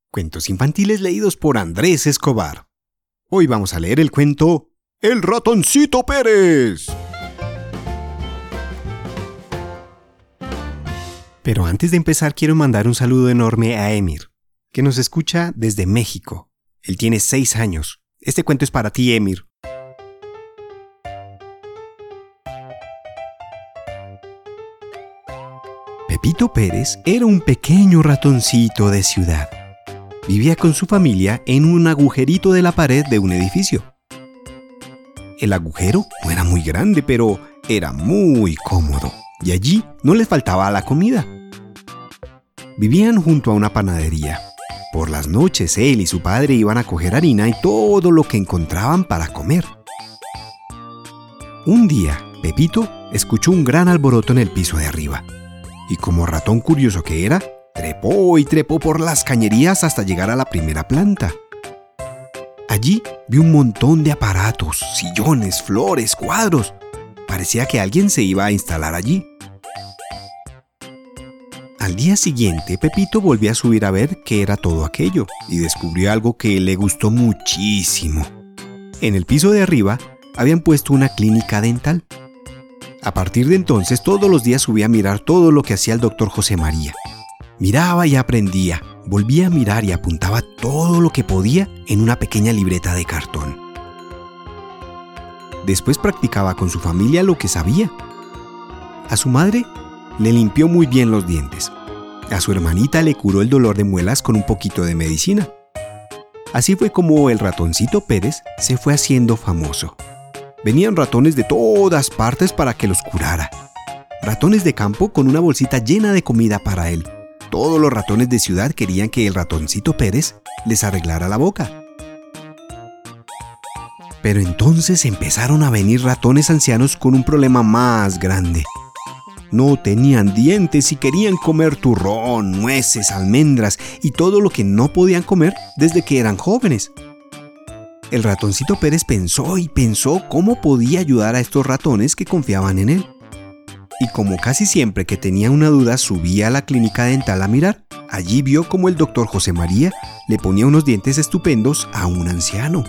Cuentos infantiles leídos por Andrés Escobar. Hoy vamos a leer el cuento El Ratoncito Pérez. Pero antes de empezar quiero mandar un saludo enorme a Emir, que nos escucha desde México. Él tiene 6 años. Este cuento es para ti, Emir. Pepito Pérez era un pequeño ratoncito de ciudad. Vivía con su familia en un agujerito de la pared de un edificio. El agujero no era muy grande, pero era muy cómodo, y allí no les faltaba la comida. Vivían junto a una panadería. Por las noches él y su padre iban a coger harina y todo lo que encontraban para comer. Un día, Pepito escuchó un gran alboroto en el piso de arriba, y como ratón curioso que era, trepó y trepó por las cañerías hasta llegar a la primera planta. Allí vio un montón de aparatos, sillones, flores, cuadros. Parecía que alguien se iba a instalar allí. Al día siguiente, Pepito volvió a subir a ver qué era todo aquello y descubrió algo que le gustó muchísimo. En el piso de arriba habían puesto una clínica dental. A partir de entonces, todos los días subía a mirar todo lo que hacía el doctor José María. Miraba y aprendía, volvía a mirar y apuntaba todo lo que podía en una pequeña libreta de cartón. Después practicaba con su familia lo que sabía. A su madre le limpió muy bien los dientes. A su hermanita le curó el dolor de muelas con un poquito de medicina. Así fue como el ratoncito Pérez se fue haciendo famoso. Venían ratones de todas partes para que los curara. Ratones de campo con una bolsita llena de comida para él. Todos los ratones de ciudad querían que el ratoncito Pérez les arreglara la boca. Pero entonces empezaron a venir ratones ancianos con un problema más grande. No tenían dientes y querían comer turrón, nueces, almendras y todo lo que no podían comer desde que eran jóvenes. El ratoncito Pérez pensó y pensó cómo podía ayudar a estos ratones que confiaban en él. Y como casi siempre que tenía una duda subía a la clínica dental a mirar, allí vio como el doctor José María le ponía unos dientes estupendos a un anciano.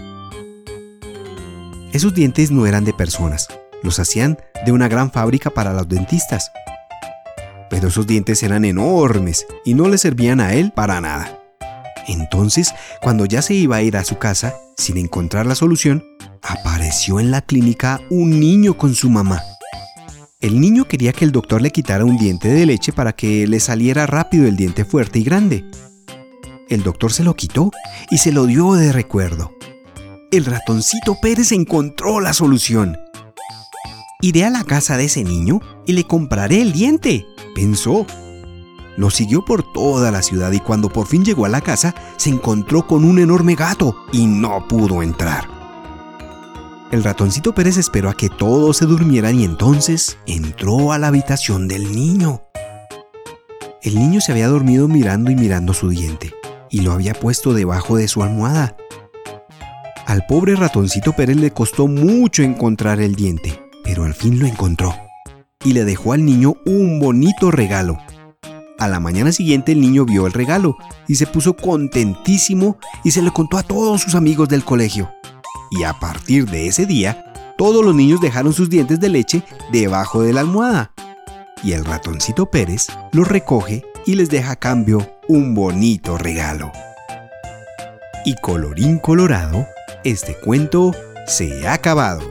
Esos dientes no eran de personas, los hacían de una gran fábrica para los dentistas. Pero esos dientes eran enormes y no le servían a él para nada. Entonces, cuando ya se iba a ir a su casa, sin encontrar la solución, apareció en la clínica un niño con su mamá. El niño quería que el doctor le quitara un diente de leche para que le saliera rápido el diente fuerte y grande. El doctor se lo quitó y se lo dio de recuerdo. El ratoncito Pérez encontró la solución. «Iré a la casa de ese niño y le compraré el diente», pensó. Lo siguió por toda la ciudad y cuando por fin llegó a la casa, se encontró con un enorme gato y no pudo entrar. El ratoncito Pérez esperó a que todos se durmieran y entonces entró a la habitación del niño. El niño se había dormido mirando y mirando su diente y lo había puesto debajo de su almohada. Al pobre ratoncito Pérez le costó mucho encontrar el diente, pero al fin lo encontró y le dejó al niño un bonito regalo. A la mañana siguiente el niño vio el regalo y se puso contentísimo y se lo contó a todos sus amigos del colegio. Y a partir de ese día, todos los niños dejaron sus dientes de leche debajo de la almohada. Y el ratoncito Pérez los recoge y les deja a cambio un bonito regalo. Y colorín colorado, este cuento se ha acabado.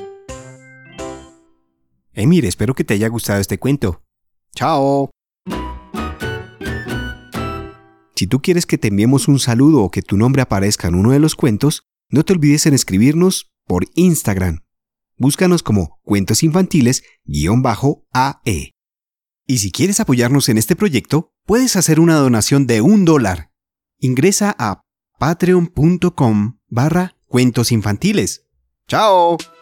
Mire, espero que te haya gustado este cuento. ¡Chao! Si tú quieres que te enviemos un saludo o que tu nombre aparezca en uno de los cuentos, no te olvides en escribirnos por Instagram. Búscanos como cuentosinfantiles_AE. Y si quieres apoyarnos en este proyecto, puedes hacer una donación de $1. Ingresa a patreon.com/cuentosinfantiles. ¡Chao!